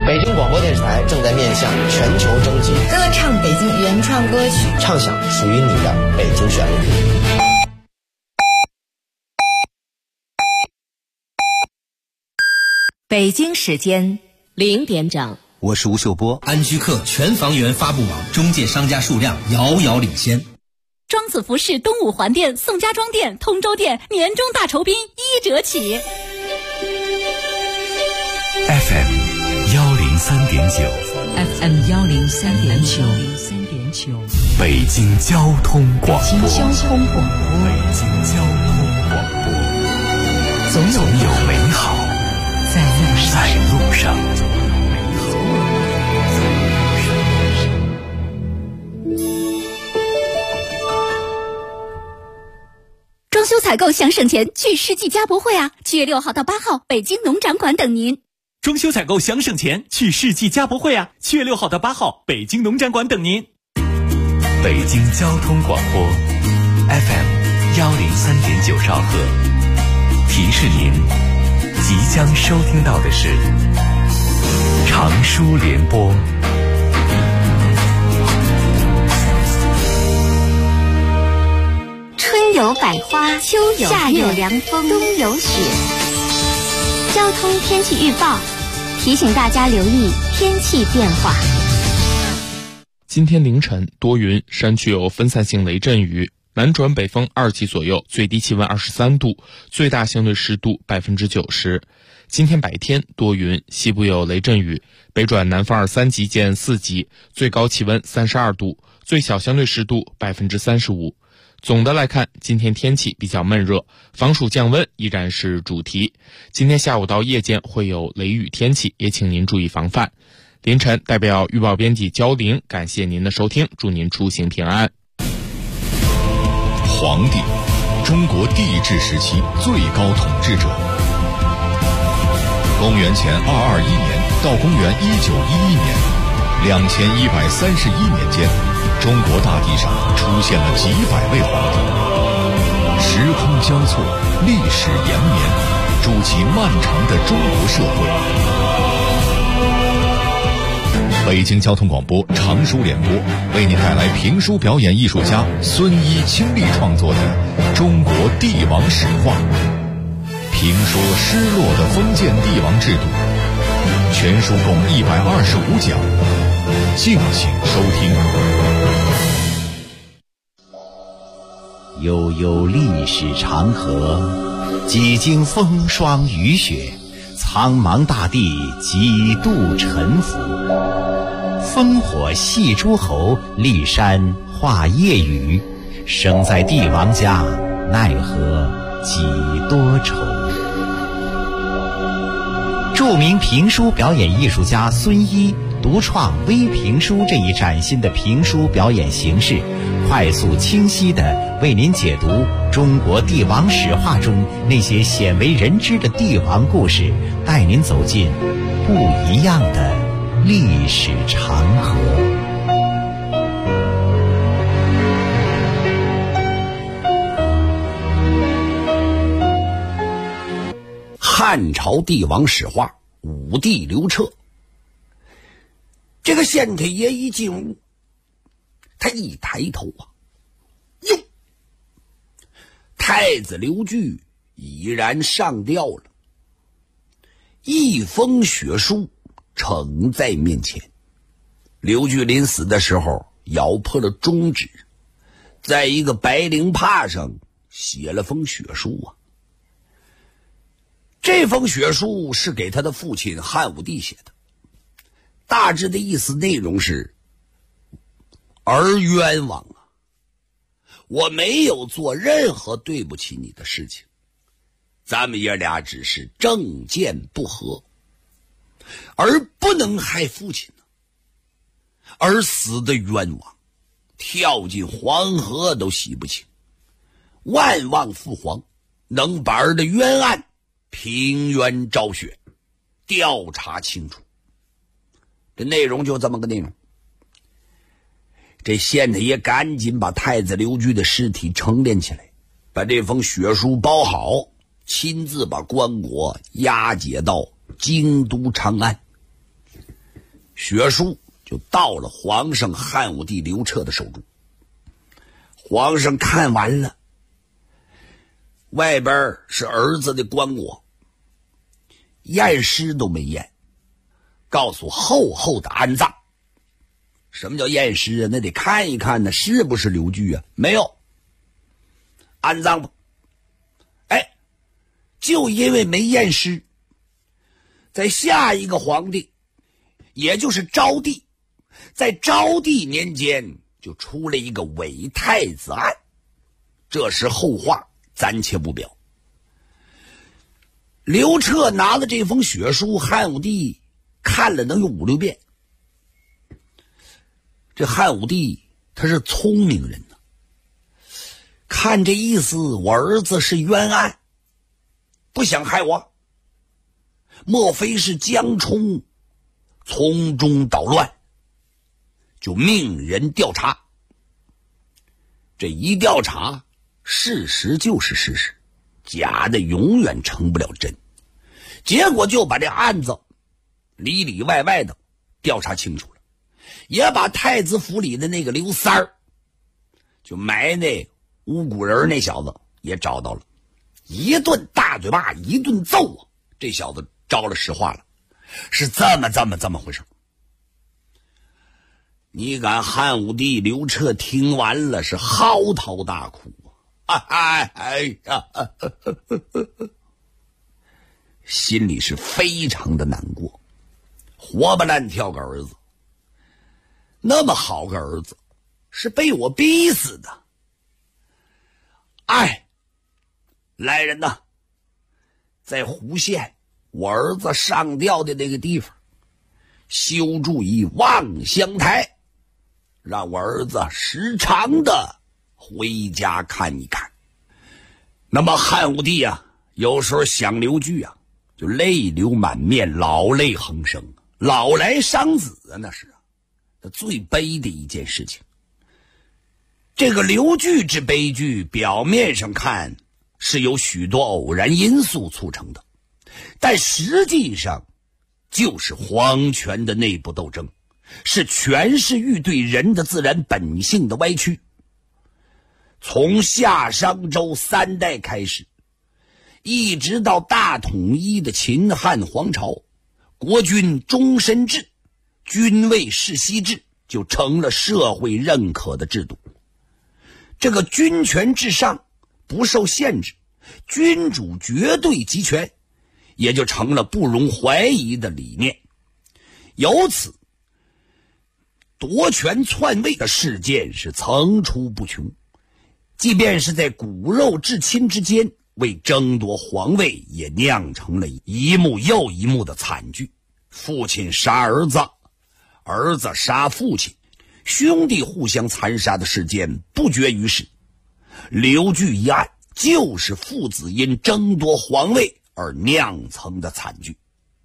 北京广播电视台正在面向全球征集歌唱北京原创歌曲， 唱响属于你的北京旋律。 北京时间0点整， 我是吴秀波。 安居客全房源发布网中介商家数量遥遥领先。 庄子服饰东五环店、宋家庄店、通州店年终大酬宾1折起。 FM 103.9 FM 103.9， 北京交通广播。 北京交通广播，总有美好在路上。 装修采购想省钱，去世纪家博会啊！7月6号到8号，北京农展馆等您。 装修采购想省钱，去世纪家博会啊！7月6号到8号，北京农展馆等您。 北京交通广播 FM 103.9兆赫，提示您即将收听到的是长舒联播。 春有百花，秋有夏有凉风，冬有雪。交通天气预报提醒大家留意天气变化。 今天凌晨多云，山区有分散性雷阵雨，南转北风2级左右，最低气温23度，最大相对湿度90%。今天白天多云，西部有雷阵雨，北转南风3级见4级，最高气温32度，最小相对湿度35%。总的来看，今天天气比较闷热，防暑降温依然是主题。今天下午到夜间会有雷雨天气，也请您注意防范。凌晨代表预报编辑焦玲感谢您的收听，祝您出行平安。 黄帝，中国帝制时期最高统治者。公元前221年到公元1911年，2131年间，中国大地上出现了几百位皇帝，时空交错，历史延绵，筑起漫长的中国社会。北京交通广播长舒联播为您带来评书表演艺术家孙一倾力创作的《中国帝王史话》，评说失落的封建帝王制度，全书共125讲，敬请收听。 悠悠历史长河，几经风霜雨雪，苍茫大地几度沉浮。烽火戏诸侯，骊山画夜雨，生在帝王家，奈何几多愁。著名评书表演艺术家孙一独创微评书这一崭新的评书表演形式，快速清晰地为您解读中国帝王史话中那些鲜为人知的帝王故事，带您走进不一样的历史长河。 汉朝帝王史话，武帝刘彻。这个县太爷一进屋，他一抬头啊，哟，太子刘据已然上吊了，一封血书呈在面前。刘据临死的时候咬破了中指，在一个白绫帕上写了封血书啊。这封血书是给他的父亲汉武帝写的，大致的意思内容是：儿冤枉啊，我没有做任何对不起你的事情，咱们爷俩只是政见不合，而不能害父亲呢，而死的冤枉，跳进黄河都洗不清，万望父皇能把儿的冤案平冤昭雪，调查清楚。这内容就这么个内容。这县太爷赶紧把太子刘据的尸体承殓起来，把这封血书包好，亲自把棺椁押解到京都长安。 血书就到了皇上汉武帝刘彻的手中。皇上看完了，外边是儿子的棺椁，验尸都没验，告诉厚厚的安葬。什么叫验尸啊？那得看一看呢，是不是刘据啊？没有，安葬吧。哎，就因为没验尸，在下一个皇帝，也就是昭帝，在昭帝年间就出了一个伪太子案，这是后话，暂且不表。刘彻拿了这封血书，汉武帝看了能有5、6遍。这汉武帝他是聪明人呢，看这意思，我儿子是冤案，不想害我，莫非是江充从中捣乱，就命人调查。这一调查，事实就是事实，假的永远成不了真。结果就把这案子里里外外的调查清楚了，也把太子府里的那个刘三儿，就埋那巫蛊人那小子也找到了，一顿大嘴巴，一顿揍啊！这小子招了实话了，是这么回事。你敢汉武帝刘彻听完了是嚎啕大哭心里是非常的难过，活不烂跳个儿子，那么好个儿子是被我逼死的。来人呐，在湖县我儿子上吊的那个地方修筑一望乡台，让我儿子时常的回家看一看。那么汉武帝啊，有时候想刘据啊，就泪流满面，老泪横生，老来伤子啊，那是最悲的一件事情。这个刘据之悲剧，表面上看是有许多偶然因素促成的，但实际上就是皇权的内部斗争，是权势欲对人的自然本性的歪曲。从夏商周3代开始，一直到大统一的秦汉皇朝，国君终身制、君位世袭制就成了社会认可的制度。这个君权至上，不受限制，君主绝对集权，也就成了不容怀疑的理念。由此，夺权篡位的事件是层出不穷，即便是在骨肉至亲之间，为争夺皇位也酿成了一幕又一幕的惨剧。父亲杀儿子，儿子杀父亲，兄弟互相残杀的事件不绝于世。刘据一案就是父子因争夺皇位而酿成的惨剧。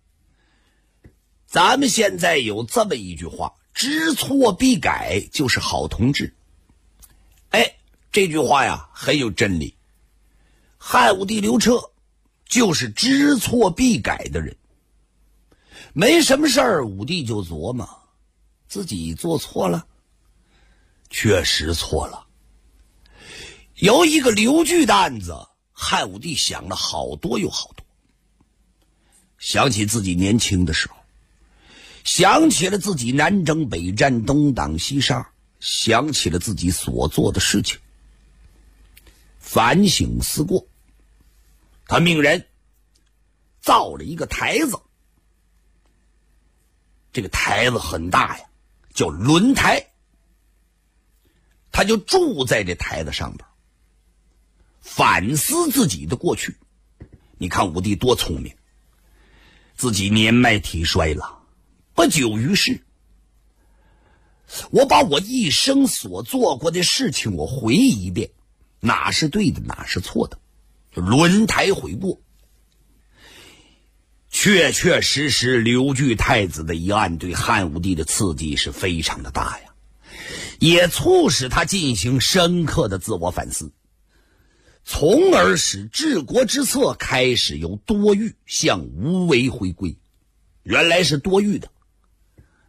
咱们现在有这么一句话，知错必改就是好同志。这句话呀很有真理。汉武帝刘彻就是知错必改的人，没什么事儿，武帝就琢磨自己做错了，确实错了。有一个刘据的案子，汉武帝想了好多又好多，想起自己年轻的时候，想起了自己南征北战，东挡西杀，想起了自己所做的事情，反省思过，他命人造了一个台子，这个台子很大呀，叫轮台，他就住在这台子上边，反思自己的过去。你看武帝多聪明，自己年迈体衰了，不久于世，我把我一生所做过的事情我回忆一遍，哪是对的，哪是错的，就轮台悔过。确确实实刘据太子的一案对汉武帝的刺激是非常的大呀，也促使他进行深刻的自我反思，从而使治国之策开始由多欲向无为回归。原来是多欲的，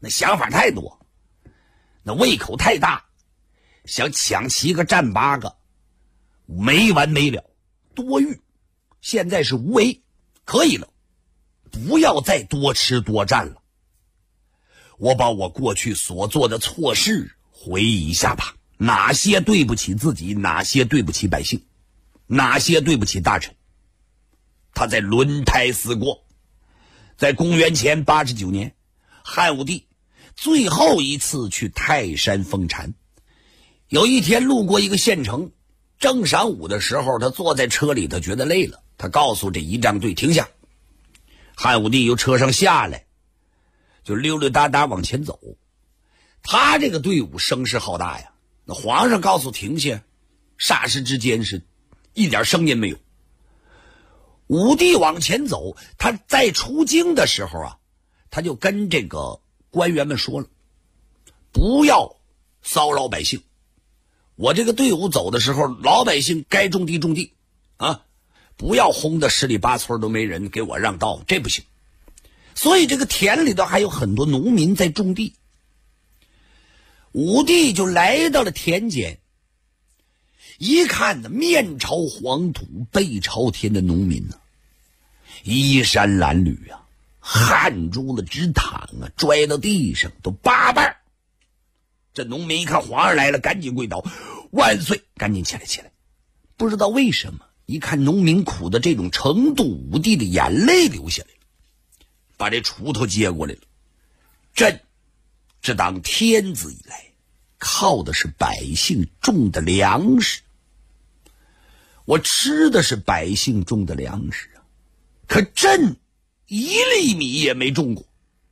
那想法太多，那胃口太大，想抢7个占8个，没完没了，多欲。现在是无为，可以了，不要再多吃多占了。我把我过去所做的错事回忆一下吧，哪些对不起自己，哪些对不起百姓，哪些对不起大臣。他在轮台死过，在公元前89年，汉武帝最后一次去泰山封禅。有一天路过一个县城，正晌午的时候，他坐在车里，他觉得累了，他告诉这仪仗队停下。汉武帝由车上下来，就溜溜达达往前走。他这个队伍声势浩大呀，那皇上告诉停下，霎时之间是一点声音没有。武帝往前走，他在出京的时候啊，他就跟这个官员们说了，不要骚扰百姓。我这个队伍走的时候，老百姓该种地种地啊，不要轰得十里八村都没人给我让道，这不行。所以这个田里头还有很多农民在种地。武帝就来到了田间，一看呢，面朝黄土背朝天的农民呢，衣衫褴褛啊，汗珠子直淌啊，拽到地上都8瓣。这农民一看皇上来了，赶紧跪倒，万岁！赶紧起来起来。不知道为什么，一看农民苦的这种程度，武帝的眼泪流下来了，把这锄头接过来了。朕自当天子以来，靠的是百姓种的粮食，我吃的是百姓种的粮食啊，可朕1粒米也没种过。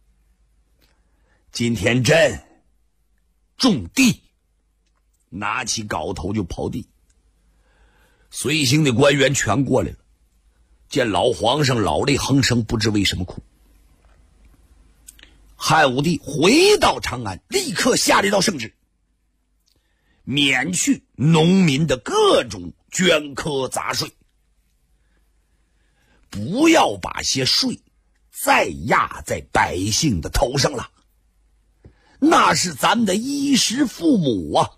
今天朕种地，拿起镐头就刨地。随行的官员全过来了，见老皇上老泪横生，不知为什么哭。汉武帝回到长安，立刻下了一道圣旨，免去农民的各种捐苛杂税，不要把些税再压在百姓的头上了，那是咱们的衣食父母啊。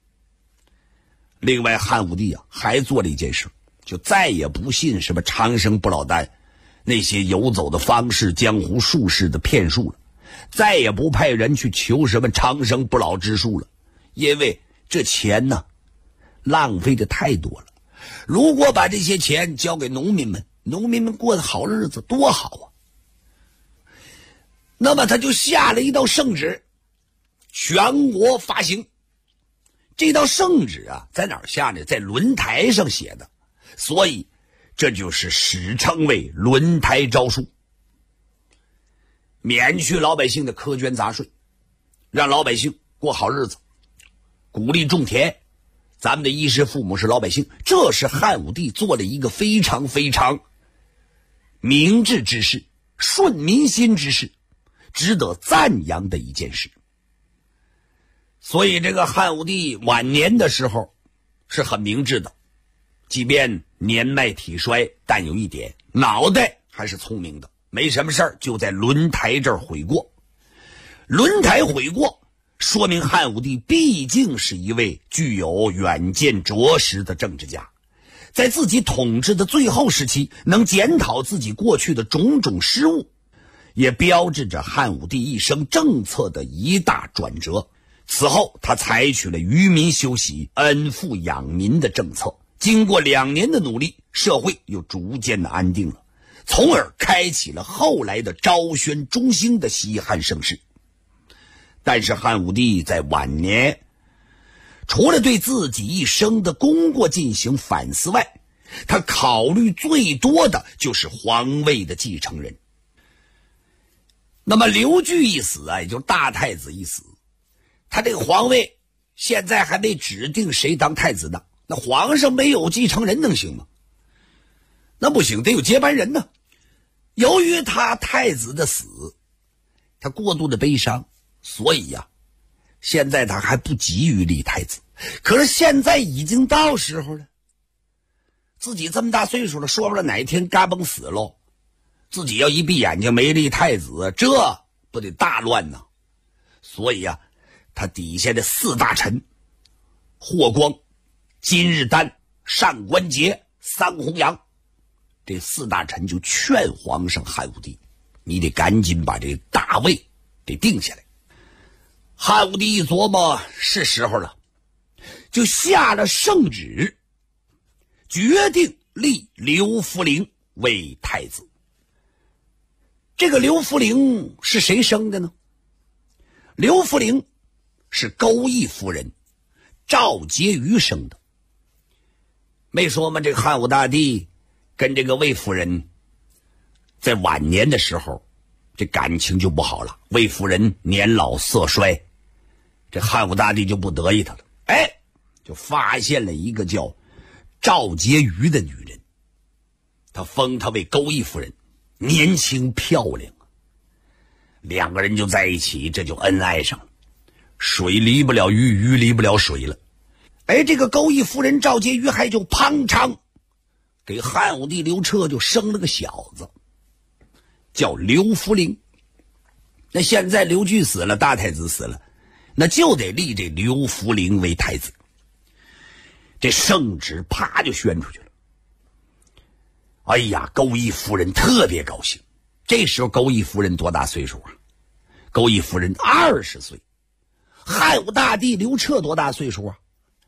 另外汉武帝啊还做了一件事，就再也不信什么长生不老丹那些游走的方式、江湖术士的骗术了，再也不派人去求什么长生不老之术了，因为这钱呢浪费的太多了。如果把这些钱交给农民们，农民们过的好日子多好啊。那么他就下了一道圣旨，全国发行。这道圣旨啊在哪儿下呢？在轮台上写的，所以这就是史称为轮台诏书。免去老百姓的苛捐杂税，让老百姓过好日子，鼓励种田，咱们的衣食父母是老百姓，这是汉武帝做了一个非常非常明智之事，顺民心之事，值得赞扬的一件事。所以这个汉武帝晚年的时候是很明智的，即便年迈体衰，但有一点，脑袋还是聪明的，没什么事儿就在轮台这儿悔过。轮台悔过说明汉武帝毕竟是一位具有远见卓识的政治家，在自己统治的最后时期能检讨自己过去的种种失误，也标志着汉武帝一生政策的一大转折。此后他采取了愚民休息、恩富养民的政策，经过2年的努力，社会又逐渐的安定了，从而开启了后来的昭宣中兴的西汉盛世。但是汉武帝在晚年除了对自己一生的功过进行反思外，他考虑最多的就是皇位的继承人。那么刘据一死啊，也就是大太子一死，他这个皇位现在还没指定谁当太子呢，那皇上没有继承人能行吗？那不行，得有接班人呢。由于他太子的死，他过度的悲伤，所以呀，现在他还不急于立太子。可是现在已经到时候了，自己这么大岁数了，说不了哪一天嘎嘣死喽，自己要一闭眼睛没立太子，这不得大乱呢？ 所以啊，他底下的4大臣霍光、金日丹、单官桀、桑弘羊，这4大臣就劝皇上汉武帝，你得赶紧把这大位给定下来。汉武帝一琢磨，是时候了，就下了圣旨，决定立刘弗陵为太子。这个刘弗陵是谁生的呢？刘弗陵是钩弋夫人赵婕妤生的。没说吗？这个汉武大帝跟这个魏夫人在晚年的时候，这感情就不好了。魏夫人年老色衰，这汉武大帝就不得意他了，就发现了一个叫赵婕妤的女人，他封她为钩弋夫人，年轻漂亮，2个人就在一起，这就恩爱上了。水离不了鱼，鱼离不了水了。这个钩弋夫人赵婕妤还就砰嚓给汉武帝刘彻就生了个小子，叫刘弗陵。那现在刘据死了，大太子死了，那就得立这刘弗陵为太子。这圣旨啪就宣出去了。哎呀，钩弋夫人特别高兴。这时候钩弋夫人多大岁数啊？钩弋夫人20岁。汉武大帝刘彻多大岁数啊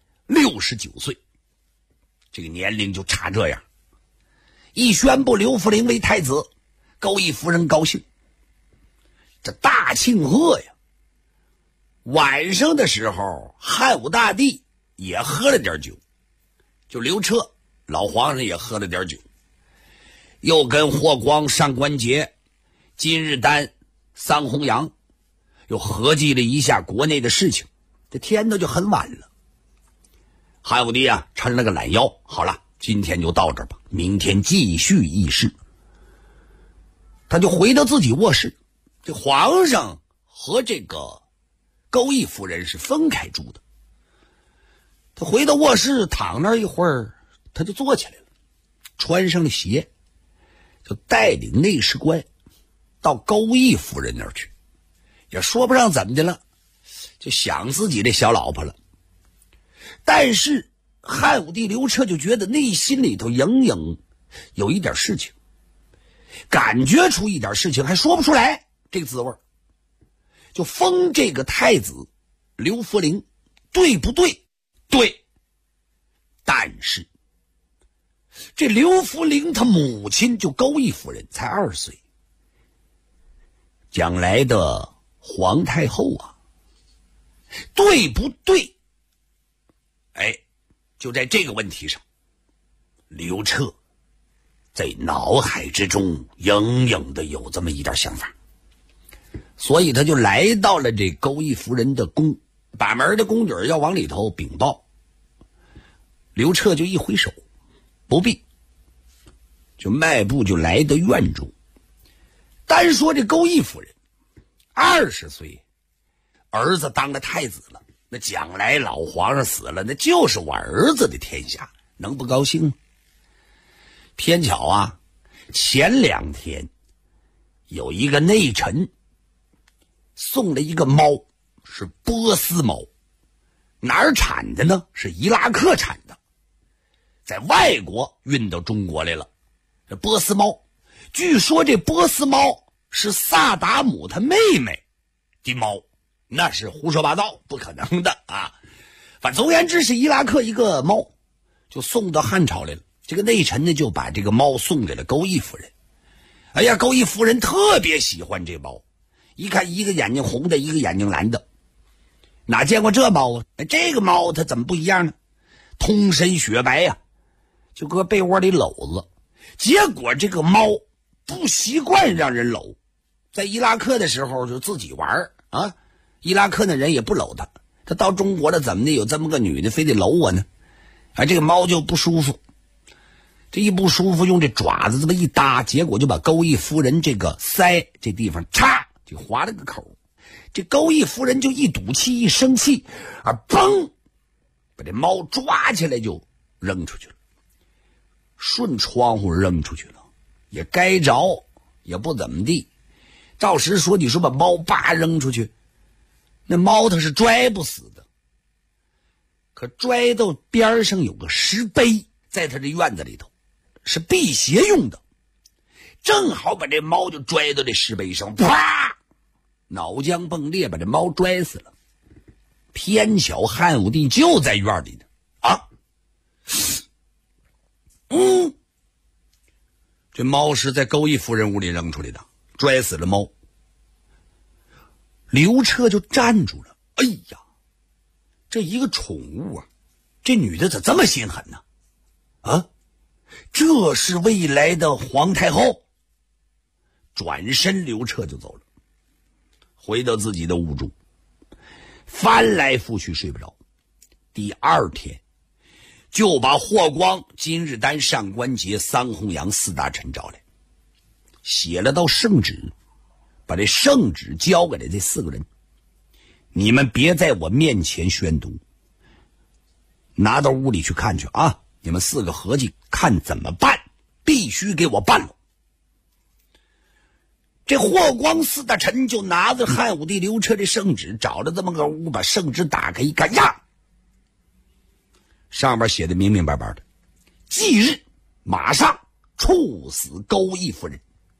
？69岁。这个年龄就差这样。一宣布刘弗陵为太子，钩弋夫人高兴，这大庆贺呀。晚上的时候，汉武大帝也喝了点酒，就刘彻老皇上也喝了点酒，又跟霍光、上官桀、金日丹、桑弘羊又合计了一下国内的事情。这天呢就很晚了，汉武帝啊抻了个懒腰，好了，今天就到这儿吧，明天继续议事。他就回到自己卧室。这皇上和这个钩弋夫人是分开住的。他回到卧室躺那儿一会儿，他就坐起来了，穿上了鞋，就带领内侍官到钩弋夫人那儿去，也说不上怎么的了，就想自己的小老婆了。但是汉武帝刘彻就觉得内心里头隐隐有一点事情，感觉出一点事情，还说不出来这个滋味，就封这个太子刘弗陵，对不对？对。但是这刘弗陵他母亲就钩弋夫人才2岁，将来的皇太后啊，对不对？就在这个问题上，刘彻在脑海之中隐隐的有这么一点想法，所以他就来到了这钩弋夫人的宫，把门的宫女要往里头禀报。刘彻就一挥手，不必，就迈步就来到院中。单说这钩弋夫人20岁，儿子当了太子了，那将来老皇上死了，那就是我儿子的天下，能不高兴吗？偏巧啊，前2天有一个内臣送了一个猫，是波斯猫。哪儿产的呢？是伊拉克产的，在外国运到中国来了。这波斯猫，据说这波斯猫是萨达姆他妹妹的猫，那是胡说八道，不可能的啊！反正总而言之是伊拉克一个猫，就送到汉朝来了。这个内臣呢就把这个猫送给了钩弋夫人。哎呀，钩弋夫人特别喜欢这猫，一看一个眼睛红的，一个眼睛蓝的，哪见过这猫啊？这个猫它怎么不一样呢？通身雪白呀，就搁被窝里搂着。结果这个猫不习惯让人搂，在伊拉克的时候就自己玩啊，伊拉克的人也不搂它，他到中国了怎么的，有这么个女的非得搂我呢？这个猫就不舒服，这一不舒服用这爪子这么一搭，结果就把钩弋夫人这个腮这地方嚓就划了个口。这钩弋夫人就一赌气一生气嘣，把这猫抓起来就扔出去了，顺窗户扔出去了，也该着，也不怎么地。照实说，你说把猫叭扔出去， 那猫它是拽不死的，可拽到边上有个石碑，在他这院子里头是辟邪用的，正好把这猫就拽到这石碑上，啪，脑浆迸裂，把这猫拽死了。偏巧汉武帝就在院里呢，这猫是在钩弋夫人屋里扔出来的，拽死了猫。刘彻就站住了，哎呀，这一个宠物啊，这女的咋这么心狠呢？这是未来的皇太后。转身刘彻就走了，回到自己的屋中，翻来覆去睡不着。第二天就把霍光、金日丹、上官桀、桑弘羊4大臣找来，写了道圣旨，把这圣旨交给了这4个人，你们别在我面前宣读，拿到屋里去看去啊！你们4个合计看怎么办，必须给我办了。这霍光4大臣就拿着汉武帝刘彻这圣旨，找了这么个屋，把圣旨打开一看呀，上面写的明明白白的，即日马上处死钩弋夫人。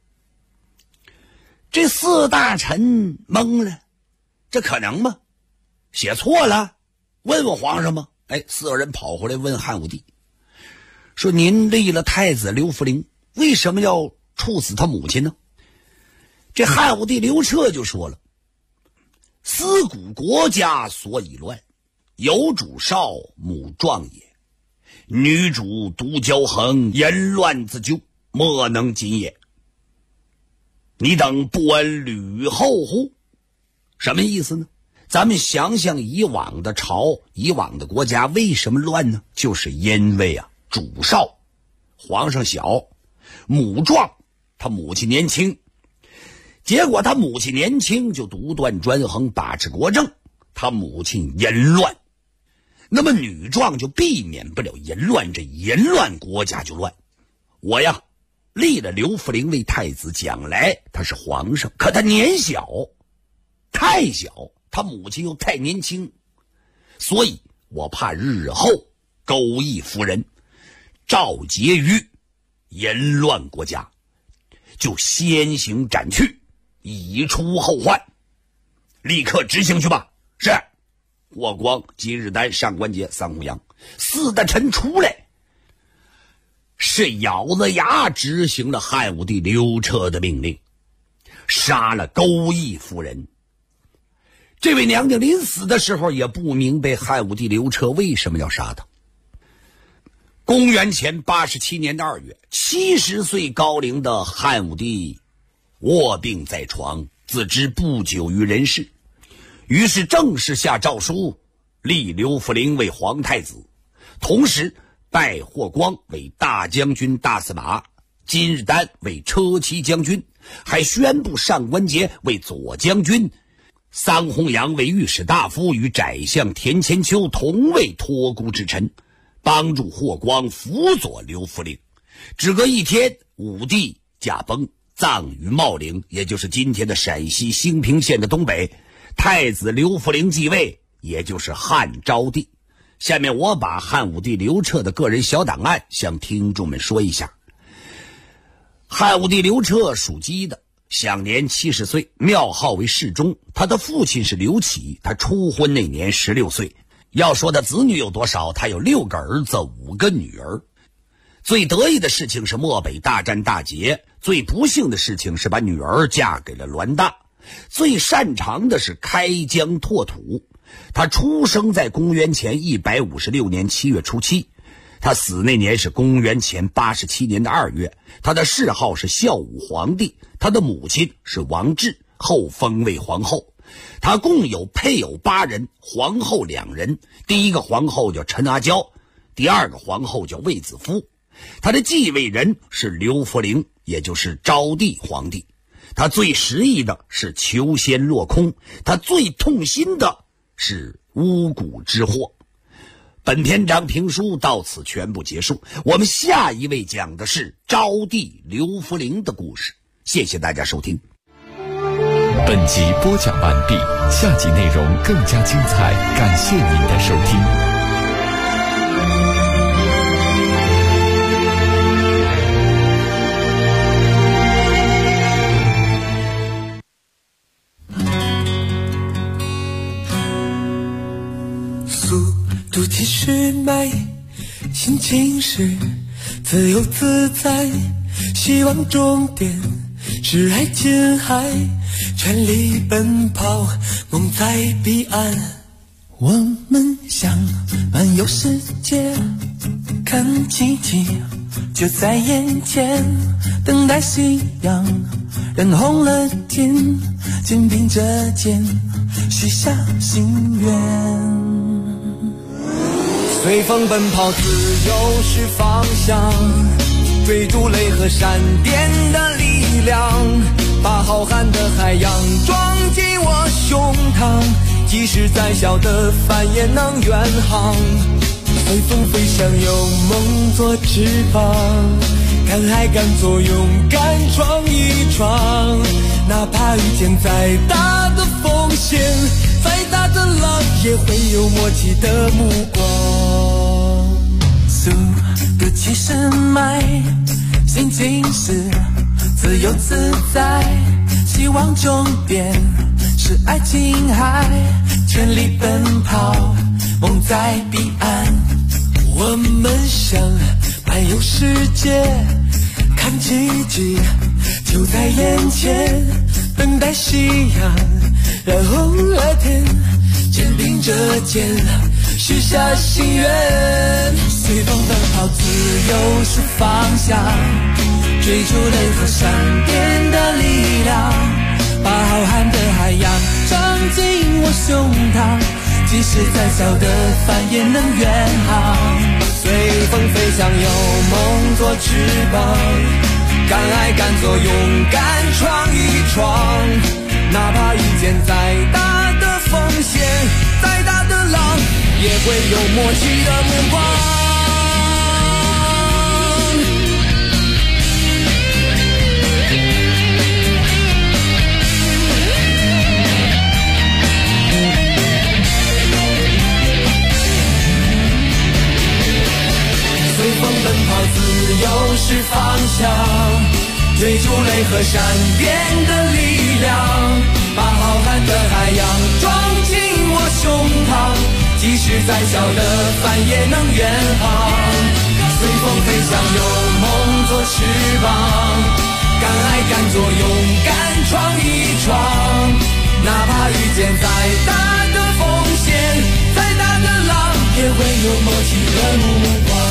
这4大臣懵了，这可能吗？写错了？问问皇上吗？4个人跑回来问汉武帝，说您立了太子刘弗陵，为什么要处死他母亲呢？这汉武帝刘彻就说了，思古国家所以乱，有主少，母壮也。女主独骄横，言乱自咎，莫能禁也。你等不闻吕后乎？什么意思呢？咱们想想以往的朝，以往的国家为什么乱呢？就是因为主少，皇上小，母壮，他母亲年轻，结果他母亲年轻就独断专横，把持国政，他母亲淫乱，那么女壮就避免不了淫乱，这淫乱国家就乱。我立了刘弗陵为太子，将来他是皇上，可他年小，太小，他母亲又太年轻，所以我怕日后钩弋夫人召结于淫乱国家，就先行斩去，以除后患。立刻执行去吧。是。霍光、金日丹、上官桀、桑弘羊4大臣出来，是咬着牙执行了汉武帝刘彻的命令，杀了钩弋夫人。这位娘娘临死的时候也不明白汉武帝刘彻为什么要杀她。公元前87年的2月，70岁高龄的汉武帝卧病在床，自知不久于人世，于是正式下诏书，立刘弗陵为皇太子，同时拜霍光为大将军大司马，金日丹为车骑将军，还宣布上官桀为左将军，桑弘羊为御史大夫，与宰相田千秋同为托孤之臣，帮助霍光辅佐刘弗陵。只隔1天，武帝驾崩，葬于茂陵，也就是今天的陕西兴平县的东北。太子刘弗陵继位，也就是汉昭帝。下面我把汉武帝刘彻的个人小档案向听众们说一下。汉武帝刘彻属鸡的，享年70岁，庙号为世忠。他的父亲是刘启，他初婚那年16岁。要说他子女有多少，他有6个儿子5个女儿。最得意的事情是漠北大战大捷，最不幸的事情是把女儿嫁给了栾大。最擅长的是开疆拓土。他出生在公元前156年7月初7，他死那年是公元前87年的2月。他的谥号是孝武皇帝，他的母亲是王治，后封为皇后。他共有配偶8人，皇后2人。第一个皇后叫陈阿娇，第二个皇后叫卫子夫。他的继位人是刘弗陵，也就是昭帝皇帝。他最失意的是求仙落空，他最痛心的是巫蛊之祸。本篇章评书到此全部结束，我们下一位讲的是昭帝刘弗陵的故事。谢谢大家收听。 本集播讲完毕，下集内容更加精彩，感谢您的收听。 速度继续迈，心情是自由自在，希望终点是爱琴海，全力奔跑，梦在彼岸。我们想漫游世界，看奇迹就在眼前，等待夕阳染红了天，肩并着肩许下心愿。随风奔跑，自由是方向，追逐雷和闪电的力量，把浩瀚的海洋装进我胸膛，即使再小的帆也能远航。随风飞翔，有梦做翅膀，敢爱敢做，勇敢闯一闯，哪怕遇见再大的风险，再大的浪，也会有默契的目光。速度其实迈，心情是自由自在，希望终点是爱琴海，全力奔跑，梦在彼岸。我们想漫游世界，看奇迹就在眼前，等待夕阳染红了天，肩并着肩许下心愿。随风奔跑，自由是方向，追逐雷和闪电的力量，把浩瀚的海洋装进我胸膛，即使再小的帆也能远航。随风飞翔，有梦做翅膀，敢爱敢做，勇敢闯一闯，哪怕遇见再大的风险，再大的浪，也会有默契的目光。随风奔跑，自由是方向，追逐雷和闪电的力量，把浩瀚的海洋装进我胸膛，即使再小的帆也能远航。随风飞翔，有梦做翅膀，敢爱敢做，勇敢闯一闯，哪怕遇见再大的风险，再大的浪，也会有默契的目光。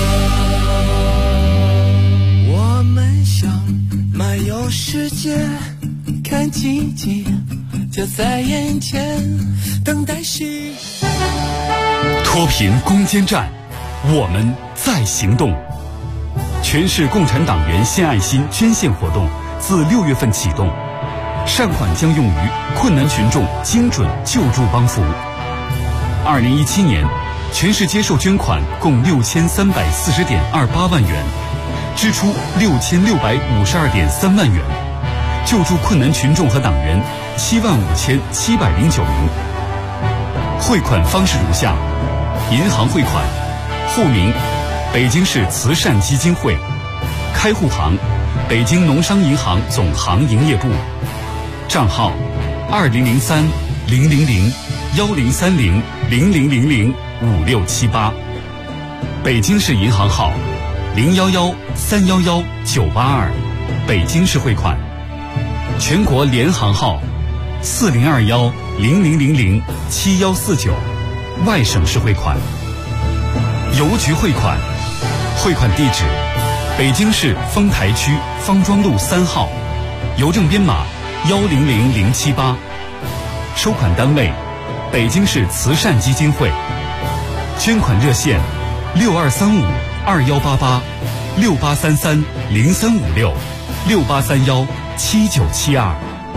我们想漫游世界，看奇迹就在眼前，等待夕脱贫攻坚战，我们在行动。全市共产党员献爱心捐献活动自6月份启动，善款将用于困难群众精准救助帮扶。2017年，全市接受捐款共6340.28万元，支出6652.3万元，救助困难群众和党员75709名。汇款方式如下：银行汇款，户名北京市慈善基金会，开户行北京农商银行总行营业部，账号2030103010005678，北京市银行号011311982，北京市汇款，全国联行号402100007149，外省市汇款。邮局汇款，汇款地址北京市丰台区方庄路3号，邮政编码100078，收款单位北京市慈善基金会，捐款热线6235-2833-6833-0356-6831-7972。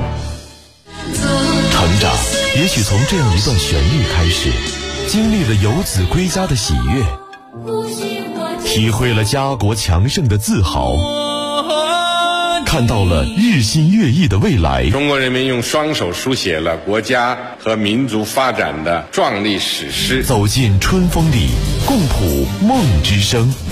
成长也许从这样一段旋律开始，经历了游子归家的喜悦，体会了家国强盛的自豪， 看到了日新月异的未来。 中国人民用双手书写了国家和民族发展的壮丽史诗。 走进春风里，共谱梦之声。